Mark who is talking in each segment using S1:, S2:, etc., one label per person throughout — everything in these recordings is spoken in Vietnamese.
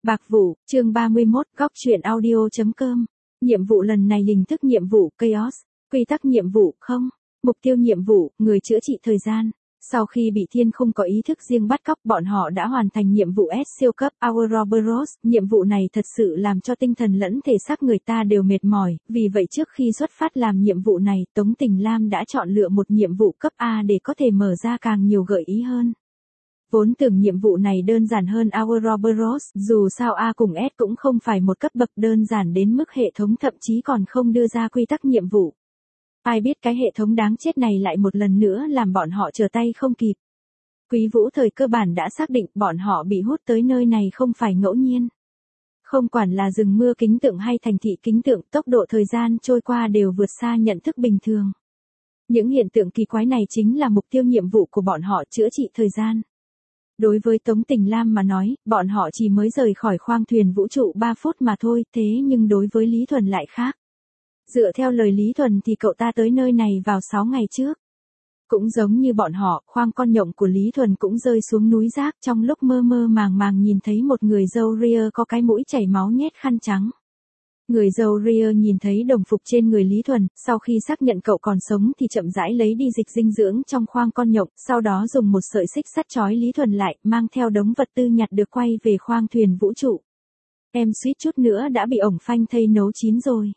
S1: Bạc Vụ, chương 31, góc truyện audio.com. Nhiệm vụ lần này hình thức nhiệm vụ Chaos, quy tắc nhiệm vụ không, mục tiêu nhiệm vụ, người chữa trị thời gian. Sau khi bị thiên không có ý thức riêng bắt cóc, bọn họ đã hoàn thành nhiệm vụ S siêu cấp Ouroboros. Nhiệm vụ này thật sự làm cho tinh thần lẫn thể xác người ta đều mệt mỏi, vì vậy trước khi xuất phát làm nhiệm vụ này, Tống Tình Lam đã chọn lựa một nhiệm vụ cấp A để có thể mở ra càng nhiều gợi ý hơn. Vốn tưởng nhiệm vụ này đơn giản hơn Ouroboros, dù sao A cùng S cũng không phải một cấp bậc đơn giản đến mức hệ thống thậm chí còn không đưa ra quy tắc nhiệm vụ. Ai biết cái hệ thống đáng chết này lại một lần nữa làm bọn họ trở tay không kịp. Quý Vũ thời cơ bản đã xác định bọn họ bị hút tới nơi này không phải ngẫu nhiên. Không quản là rừng mưa kính tượng hay thành thị kính tượng, tốc độ thời gian trôi qua đều vượt xa nhận thức bình thường. Những hiện tượng kỳ quái này chính là mục tiêu nhiệm vụ của bọn họ, chữa trị thời gian. Đối với Tống Tình Lam mà nói, bọn họ chỉ mới rời khỏi khoang thuyền vũ trụ 3 phút mà thôi, thế nhưng đối với Lý Thuần lại khác. Dựa theo lời Lý Thuần thì cậu ta tới nơi này vào 6 ngày trước. Cũng giống như bọn họ, khoang con nhộng của Lý Thuần cũng rơi xuống núi rác trong lúc mơ mơ màng màng nhìn thấy một người râu ria có cái mũi chảy máu nhét khăn trắng. Người râu ria nhìn thấy đồng phục trên người Lý Thuần, sau khi xác nhận cậu còn sống thì chậm rãi lấy đi dịch dinh dưỡng trong khoang con nhộng, sau đó dùng một sợi xích sắt trói Lý Thuần lại, mang theo đống vật tư nhặt được quay về khoang thuyền vũ trụ. Em suýt chút nữa đã bị ổng phanh thây nấu chín rồi.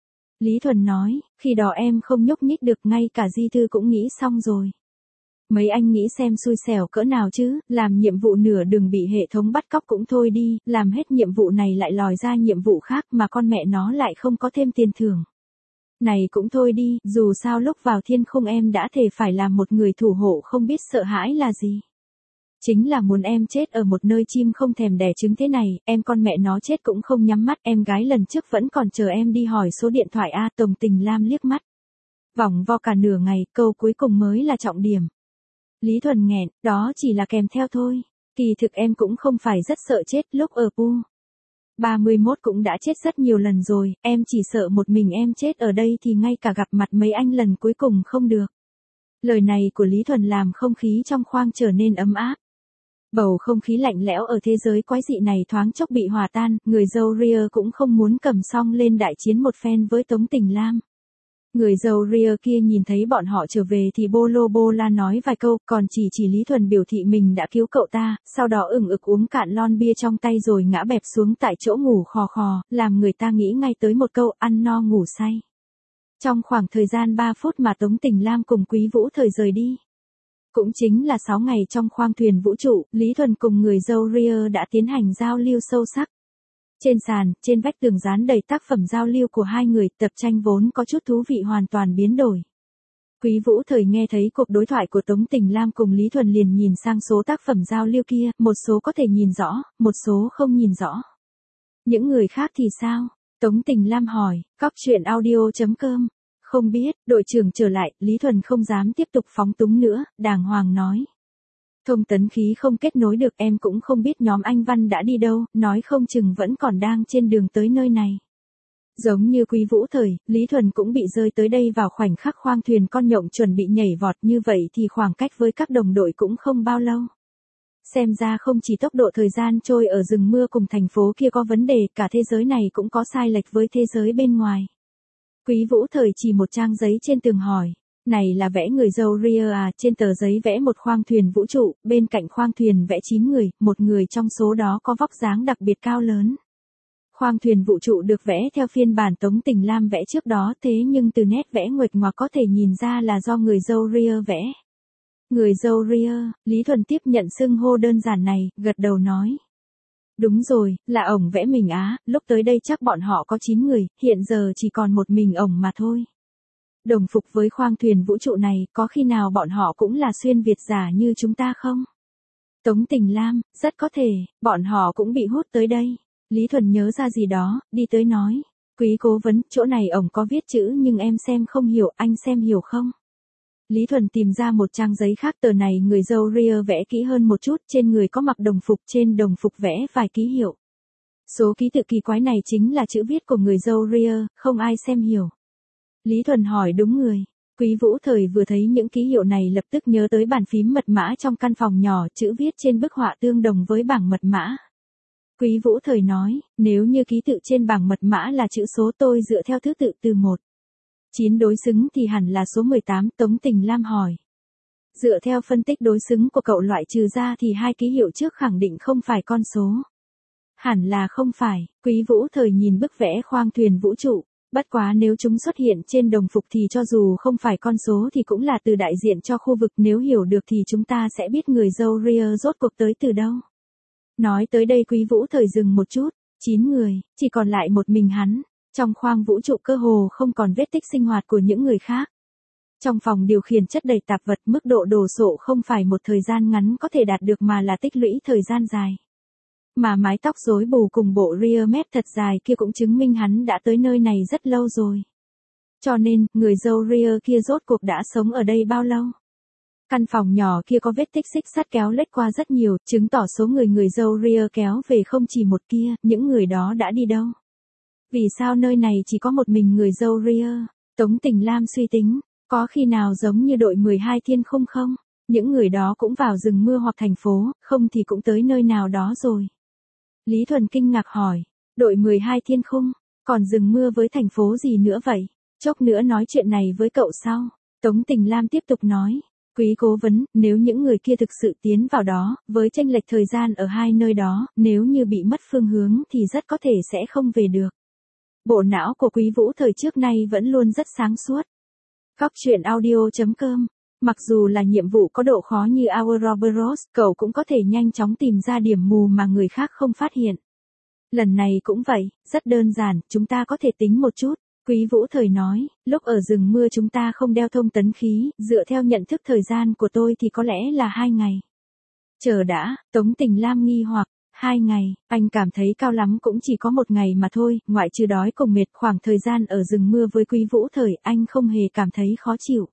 S1: Lý Thuần nói, khi đó em không nhúc nhích được, ngay cả di thư cũng nghĩ xong rồi. Mấy anh nghĩ xem xui xẻo cỡ nào chứ, làm nhiệm vụ nửa đường bị hệ thống bắt cóc cũng thôi đi, làm hết nhiệm vụ này lại lòi ra nhiệm vụ khác mà con mẹ nó lại không có thêm tiền thưởng. Này cũng thôi đi, dù sao lúc vào thiên khung em đã thề phải làm một người thủ hộ không biết sợ hãi là gì. Chính là muốn em chết ở một nơi chim không thèm đẻ trứng thế này, em con mẹ nó chết cũng không nhắm mắt, em gái lần trước vẫn còn chờ em đi hỏi số điện thoại A. Tống Tình Lam liếc mắt. Vòng vo cả nửa ngày, câu cuối cùng mới là trọng điểm. Lý Thuần nghẹn, đó chỉ là kèm theo thôi. Kỳ thực em cũng không phải rất sợ chết, lúc ở Pu 31 cũng đã chết rất nhiều lần rồi, em chỉ sợ một mình em chết ở đây thì ngay cả gặp mặt mấy anh lần cuối cùng không được. Lời này của Lý Thuần làm không khí trong khoang trở nên ấm áp. Bầu không khí lạnh lẽo ở thế giới quái dị này thoáng chốc bị hòa tan, người râu ria cũng không muốn cầm song lên đại chiến một phen với Tống Tình Lam. Người râu ria kia nhìn thấy bọn họ trở về thì bô lô bô la nói vài câu, còn chỉ Lý Thuần biểu thị mình đã cứu cậu ta, sau đó ửng ực uống cạn lon bia trong tay rồi ngã bẹp xuống tại chỗ ngủ khò khò, làm người ta nghĩ ngay tới một câu ăn no ngủ say. Trong khoảng thời gian 3 phút mà Tống Tình Lam cùng Quý Vũ thời rời đi, cũng chính là 6 ngày trong khoang thuyền vũ trụ, Lý Thuần cùng người râu ria đã tiến hành giao lưu sâu sắc. Trên sàn, trên vách tường dán đầy tác phẩm giao lưu của hai người, tập tranh vốn có chút thú vị hoàn toàn biến đổi. Quý Vũ thời nghe thấy cuộc đối thoại của Tống Tình Lam cùng Lý Thuần liền nhìn sang số tác phẩm giao lưu kia, một số có thể nhìn rõ, một số không nhìn rõ. Những người khác thì sao? Tống Tình Lam hỏi, góc truyện audio.com. Không biết, đội trưởng trở lại, Lý Thuần không dám tiếp tục phóng túng nữa, đàng hoàng nói. Thông tấn khí không kết nối được, em cũng không biết nhóm anh Văn đã đi đâu, nói không chừng vẫn còn đang trên đường tới nơi này. Giống như Quý Vũ thời, Lý Thuần cũng bị rơi tới đây vào khoảnh khắc khoang thuyền con nhộng chuẩn bị nhảy vọt, như vậy thì khoảng cách với các đồng đội cũng không bao lâu. Xem ra không chỉ tốc độ thời gian trôi ở rừng mưa cùng thành phố kia có vấn đề, cả thế giới này cũng có sai lệch với thế giới bên ngoài. Quý Vũ thời chỉ một trang giấy trên tường hỏi. Này là vẽ người râu ria à? Trên tờ giấy vẽ một khoang thuyền vũ trụ, bên cạnh khoang thuyền vẽ 9 người, một người trong số đó có vóc dáng đặc biệt cao lớn. Khoang thuyền vũ trụ được vẽ theo phiên bản Tống Tình Lam vẽ trước đó, thế nhưng từ nét vẽ nguệch ngoạc có thể nhìn ra là do người râu ria vẽ. Người râu ria, Lý Thuần tiếp nhận xưng hô đơn giản này, gật đầu nói. Đúng rồi, là ổng vẽ mình á, lúc tới đây chắc bọn họ có 9 người, hiện giờ chỉ còn một mình ổng mà thôi. Đồng phục với khoang thuyền vũ trụ này, có khi nào bọn họ cũng là xuyên Việt giả như chúng ta không? Tống Tình Lam, rất có thể, bọn họ cũng bị hút tới đây. Lý Thuần nhớ ra gì đó, đi tới nói. Quý cố vấn, chỗ này ổng có viết chữ nhưng em xem không hiểu, anh xem hiểu không? Lý Thuần tìm ra một trang giấy khác, tờ này người râu ria vẽ kỹ hơn một chút, trên người có mặc đồng phục, trên đồng phục vẽ vài ký hiệu. Số ký tự kỳ quái này chính là chữ viết của người râu ria, không ai xem hiểu. Lý Thuần hỏi đúng người. Quý Vũ thời vừa thấy những ký hiệu này lập tức nhớ tới bàn phím mật mã trong căn phòng nhỏ, chữ viết trên bức họa tương đồng với bảng mật mã. Quý Vũ Thời nói, nếu như ký tự trên bảng mật mã là chữ số tôi dựa theo thứ tự từ 1-9 đối xứng thì hẳn là số 18, Tống Tình Lam hỏi. Dựa theo phân tích đối xứng của cậu loại trừ ra thì hai ký hiệu trước khẳng định không phải con số. Hẳn là không phải, Quý Vũ Thời nhìn bức vẽ khoang thuyền vũ trụ. Bất quá nếu chúng xuất hiện trên đồng phục thì cho dù không phải con số thì cũng là từ đại diện cho khu vực, nếu hiểu được thì chúng ta sẽ biết người dâu Ria rốt cuộc tới từ đâu. Nói tới đây Quý Vũ Thời dừng một chút, 9 người, chỉ còn lại một mình hắn. Trong khoang vũ trụ cơ hồ không còn vết tích sinh hoạt của những người khác. Trong phòng điều khiển chất đầy tạp vật, mức độ đồ sộ không phải một thời gian ngắn có thể đạt được mà là tích lũy thời gian dài. Mà mái tóc rối bù cùng bộ ria mép thật dài kia cũng chứng minh hắn đã tới nơi này rất lâu rồi. Cho nên, người dâu ria kia rốt cuộc đã sống ở đây bao lâu? Căn phòng nhỏ kia có vết tích xích sắt kéo lết qua rất nhiều, chứng tỏ số người dâu ria kéo về không chỉ một kia, những người đó đã đi đâu? Vì sao nơi này chỉ có một mình người dâu ria? Tống Tình Lam suy tính, có khi nào giống như đội 12 thiên khung không? Những người đó cũng vào rừng mưa hoặc thành phố, không thì cũng tới nơi nào đó rồi. Lý Thuần kinh ngạc hỏi, đội 12 thiên khung, còn rừng mưa với thành phố gì nữa vậy? Chốc nữa nói chuyện này với cậu sau. Tống Tình Lam tiếp tục nói, Quý cố vấn, nếu những người kia thực sự tiến vào đó, với chênh lệch thời gian ở hai nơi đó, nếu như bị mất phương hướng thì rất có thể sẽ không về được. Bộ não của Quý Vũ Thời trước nay vẫn luôn rất sáng suốt. Góc truyện audio.com. Mặc dù là nhiệm vụ có độ khó như Ouroboros, cậu cũng có thể nhanh chóng tìm ra điểm mù mà người khác không phát hiện. Lần này cũng vậy, rất đơn giản, chúng ta có thể tính một chút. Quý Vũ Thời nói, lúc ở rừng mưa chúng ta không đeo thông tấn khí, dựa theo nhận thức thời gian của tôi thì có lẽ là 2 ngày. Chờ đã, Tống Tình Lam nghi hoặc, 2 ngày, anh cảm thấy cao lắm cũng chỉ có 1 ngày mà thôi, ngoại trừ đói cùng mệt. Khoảng thời gian ở rừng mưa với Quý Vũ Thời anh không hề cảm thấy khó chịu.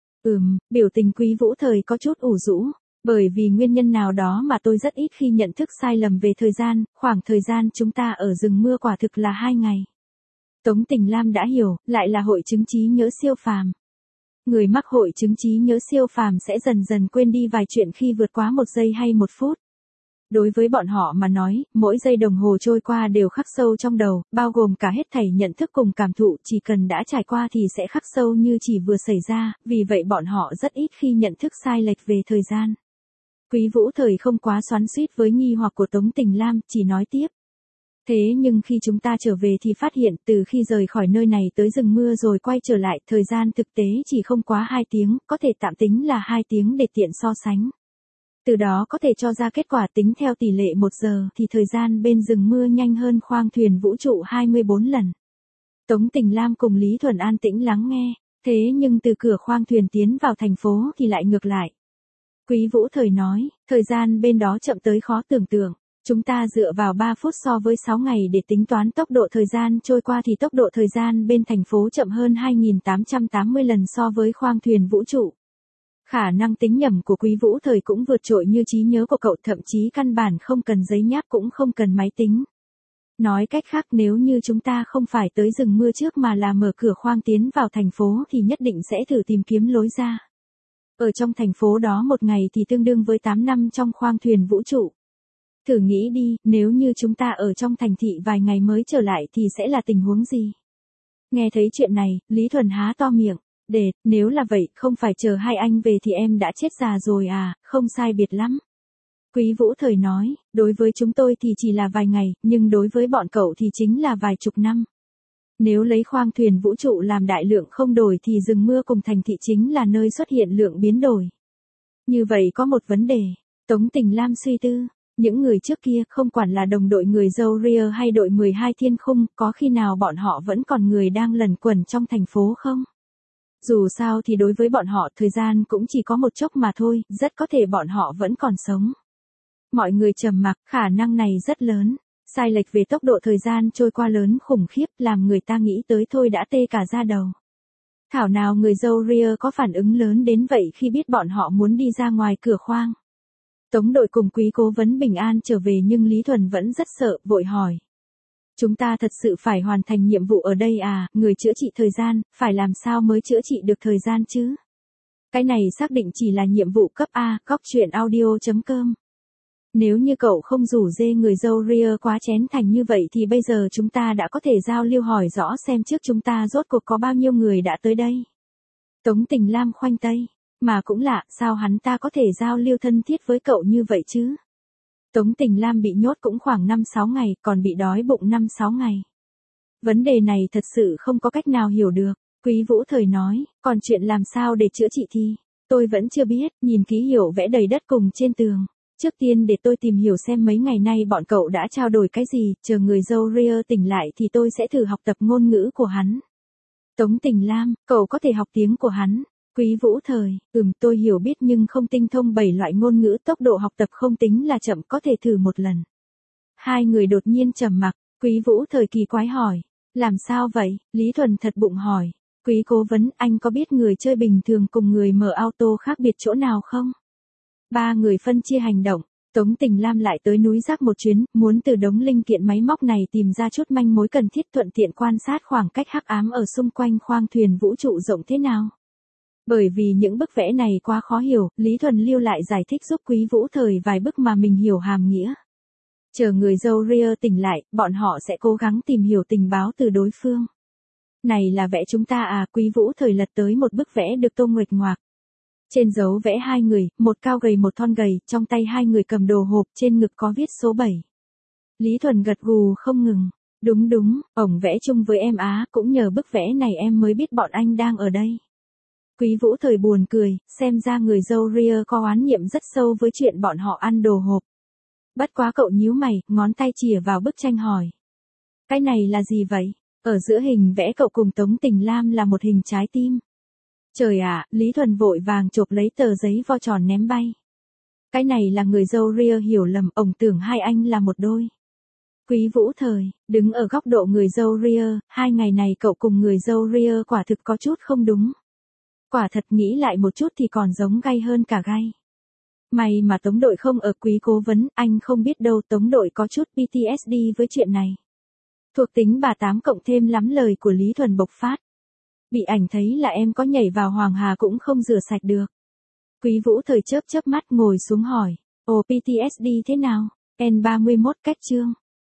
S1: Biểu tình Quý Vũ Thời có chút ủ rũ, bởi vì nguyên nhân nào đó mà tôi rất ít khi nhận thức sai lầm về thời gian, khoảng thời gian chúng ta ở rừng mưa quả thực là 2 ngày. Tống Tình Lam đã hiểu, lại là hội chứng trí nhớ siêu phàm. Người mắc hội chứng trí nhớ siêu phàm sẽ dần dần quên đi vài chuyện khi vượt quá 1 giây hay 1 phút. Đối với bọn họ mà nói, mỗi giây đồng hồ trôi qua đều khắc sâu trong đầu, bao gồm cả hết thảy nhận thức cùng cảm thụ, chỉ cần đã trải qua thì sẽ khắc sâu như chỉ vừa xảy ra, vì vậy bọn họ rất ít khi nhận thức sai lệch về thời gian. Quý Vũ Thời không quá xoắn xuýt với nghi hoặc của Tống Tình Lam, chỉ nói tiếp. Thế nhưng khi chúng ta trở về thì phát hiện từ khi rời khỏi nơi này tới rừng mưa rồi quay trở lại, thời gian thực tế chỉ không quá 2 tiếng, có thể tạm tính là 2 tiếng để tiện so sánh. Từ đó có thể cho ra kết quả tính theo tỷ lệ 1 giờ thì thời gian bên rừng mưa nhanh hơn khoang thuyền vũ trụ 24 lần. Tống Tình Lam cùng Lý Thuần an tĩnh lắng nghe, thế nhưng từ cửa khoang thuyền tiến vào thành phố thì lại ngược lại. Quý Vũ Thời nói, thời gian bên đó chậm tới khó tưởng tượng. Chúng ta dựa vào 3 phút so với 6 ngày để tính toán tốc độ thời gian trôi qua thì tốc độ thời gian bên thành phố chậm hơn 2880 lần so với khoang thuyền vũ trụ. Khả năng tính nhẩm của Quý Vũ Thời cũng vượt trội như trí nhớ của cậu, thậm chí căn bản không cần giấy nháp cũng không cần máy tính. Nói cách khác, nếu như chúng ta không phải tới rừng mưa trước mà là mở cửa khoang tiến vào thành phố thì nhất định sẽ thử tìm kiếm lối ra. Ở trong thành phố đó 1 ngày thì tương đương với 8 năm trong khoang thuyền vũ trụ. Thử nghĩ đi, nếu như chúng ta ở trong thành thị vài ngày mới trở lại thì sẽ là tình huống gì? Nghe thấy chuyện này, Lý Thuần há to miệng. Nếu là vậy, không phải chờ hai anh về thì em đã chết già rồi à, không sai biệt lắm. Quý Vũ Thời nói, đối với chúng tôi thì chỉ là vài ngày, nhưng đối với bọn cậu thì chính là vài chục năm. Nếu lấy khoang thuyền vũ trụ làm đại lượng không đổi thì rừng mưa cùng thành thị chính là nơi xuất hiện lượng biến đổi. Như vậy có một vấn đề, Tống Tình Lam suy tư. Những người trước kia, không quản là đồng đội người dâu Ria hay đội 12 thiên khung, có khi nào bọn họ vẫn còn người đang lẩn quẩn trong thành phố không? Dù sao thì đối với bọn họ thời gian cũng chỉ có một chốc mà thôi, rất có thể bọn họ vẫn còn sống. Mọi người trầm mặc, khả năng này rất lớn. Sai lệch về tốc độ thời gian trôi qua lớn khủng khiếp, làm người ta nghĩ tới thôi đã tê cả da đầu. Thảo nào người dâu Ria có phản ứng lớn đến vậy khi biết bọn họ muốn đi ra ngoài cửa khoang. Tống đội cùng Quý cố vấn bình an trở về nhưng Lý Thuần vẫn rất sợ, vội hỏi. Chúng ta thật sự phải hoàn thành nhiệm vụ ở đây à, người chữa trị thời gian, phải làm sao mới chữa trị được thời gian chứ? Cái này xác định chỉ là nhiệm vụ cấp A, góc truyện audio.com. Nếu như cậu không rủ dê người dâu ria quá chén thành như vậy thì bây giờ chúng ta đã có thể giao lưu hỏi rõ xem trước chúng ta rốt cuộc có bao nhiêu người đã tới đây. Tống Tình Lam khoanh tay, mà cũng lạ, sao hắn ta có thể giao lưu thân thiết với cậu như vậy chứ? Tống Tình Lam bị nhốt cũng khoảng 5-6 ngày, còn bị đói bụng 5-6 ngày. Vấn đề này thật sự không có cách nào hiểu được. Quý Vũ Thời nói, còn chuyện làm sao để chữa trị thì, tôi vẫn chưa biết, nhìn ký hiệu vẽ đầy đất cùng trên tường. Trước tiên để tôi tìm hiểu xem mấy ngày nay bọn cậu đã trao đổi cái gì, chờ người dâu ria tỉnh lại thì tôi sẽ thử học tập ngôn ngữ của hắn. Tống Tình Lam, cậu có thể học tiếng của hắn. Quý Vũ Thời, tôi hiểu biết nhưng không tinh thông 7 loại ngôn ngữ, tốc độ học tập không tính là chậm, có thể thử một lần. Hai người đột nhiên trầm mặc, Quý Vũ Thời kỳ quái hỏi, làm sao vậy? Lý Thuần thật bụng hỏi, Quý cố vấn, anh có biết người chơi bình thường cùng người mở auto khác biệt chỗ nào không? Ba người phân chia hành động, Tống Tình Lam lại tới núi rác một chuyến, muốn từ đống linh kiện máy móc này tìm ra chút manh mối cần thiết, thuận tiện quan sát khoảng cách hắc ám ở xung quanh khoang thuyền vũ trụ rộng thế nào. Bởi vì những bức vẽ này quá khó hiểu, Lý Thuần lưu lại giải thích giúp Quý Vũ Thời vài bức mà mình hiểu hàm nghĩa. Chờ người dâu ria tỉnh lại, bọn họ sẽ cố gắng tìm hiểu tình báo từ đối phương. Này là vẽ chúng ta à? Quý Vũ Thời lật tới một bức vẽ được tô nguệch ngoạc. Trên dấu vẽ hai người, một cao gầy một thon gầy, trong tay hai người cầm đồ hộp, trên ngực có viết số 7. Lý Thuần gật gù không ngừng. Đúng, ổng vẽ chung với em á, cũng nhờ bức vẽ này em mới biết bọn anh đang ở đây. Quý Vũ Thời buồn cười, xem ra người dâu ria có oán niệm rất sâu với chuyện bọn họ ăn đồ hộp. Bất quá cậu nhíu mày, ngón tay chìa vào bức tranh hỏi. Cái này là gì vậy? Ở giữa hình vẽ cậu cùng Tống Tình Lam là một hình trái tim. Trời ạ, Lý Thuần vội vàng chộp lấy tờ giấy vo tròn ném bay. Cái này là người dâu ria hiểu lầm, ổng tưởng hai anh là một đôi. Quý Vũ Thời, đứng ở góc độ người dâu ria, 2 ngày này cậu cùng người dâu ria quả thực có chút không đúng. Quả thật nghĩ lại một chút thì còn giống gay hơn cả gay. May mà Tống đội không ở. Quý cố vấn, anh không biết đâu, Tống đội có chút PTSD với chuyện này. Thuộc tính bà 8 cộng thêm lắm lời của Lý Thuần bộc phát. Bị ảnh thấy là em có nhảy vào Hoàng Hà cũng không rửa sạch được. Quý Vũ Thời chớp mắt ngồi xuống hỏi, ồ PTSD thế nào? N31 cách chương.